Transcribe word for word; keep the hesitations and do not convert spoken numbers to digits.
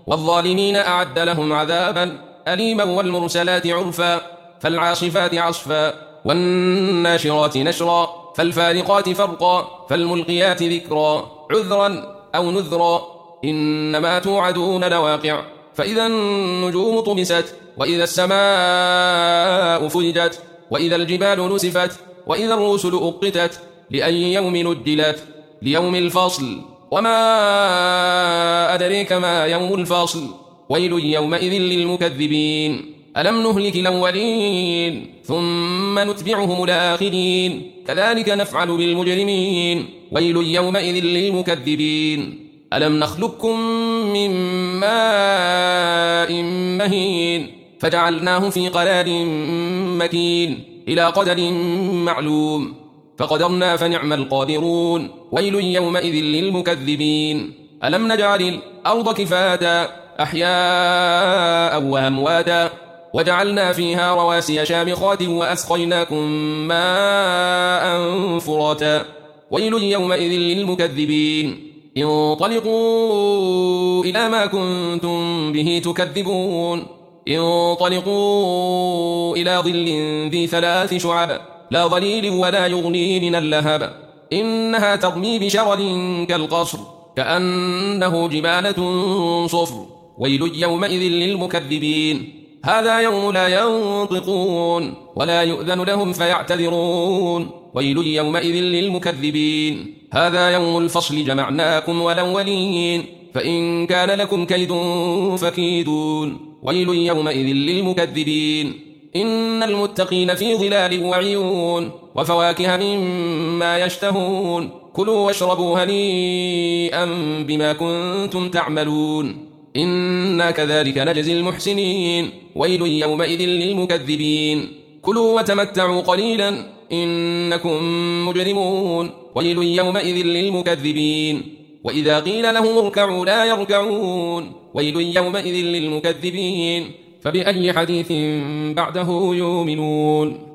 والظالمين أعد لهم عذابا أليما. والمرسلات عرفا فالعاصفات عصفا والناشرات نشرا فالفارقات فرقا فالملقيات ذكرا عذرا أو نذرا إنما توعدون لواقع. فإذا النجوم طمست وإذا السماء فرجت وإذا الجبال نسفت وإذا الرسل أقتت لأي يوم نجلت ليوم الفصل. وما أدريك ما يوم الفصل ويل يومئذ للمكذبين. ألم نهلك الأولين ثم نتبعهم الآخرين كذلك نفعل بالمجرمين ويل يومئذ للمكذبين. ألم نخلقكم من ماء مهين فجعلناه في قرار مكين إلى قدر معلوم فقدرنا فنعم القادرون ويل يومئذ للمكذبين. ألم نجعل الأرض كفاتا أحياء وأمواتا وجعلنا فيها رواسي شامخات وأسقيناكم ماء فراتا ويل يومئذ للمكذبين. انطلقوا إلى ما كنتم به تكذبون انطلقوا إلى ظل ذي ثلاث شعب لا ظليل ولا يغني من اللهب إنها ترمي بشرر كالقصر كأنه جبالة صفر ويل يومئذ للمكذبين. هذا يوم لا ينطقون ولا يؤذن لهم فيعتذرون ويل يومئذ للمكذبين. هذا يوم الفصل جمعناكم والأولين فإن كان لكم كيد فكيدون ويل يومئذ للمكذبين. إن المتقين في ظلال وعيون وفواكه مما يشتهون كلوا واشربوا هنيئا بما كنتم تعملون إنا كذلك نجزي المحسنين ويل يومئذ للمكذبين. كلوا وتمتعوا قليلا إنكم مجرمون ويل يومئذ للمكذبين. وإذا قيل لهم اركعوا لا يركعون ويل يومئذ للمكذبين. فبأي حديث بعده يؤمنون.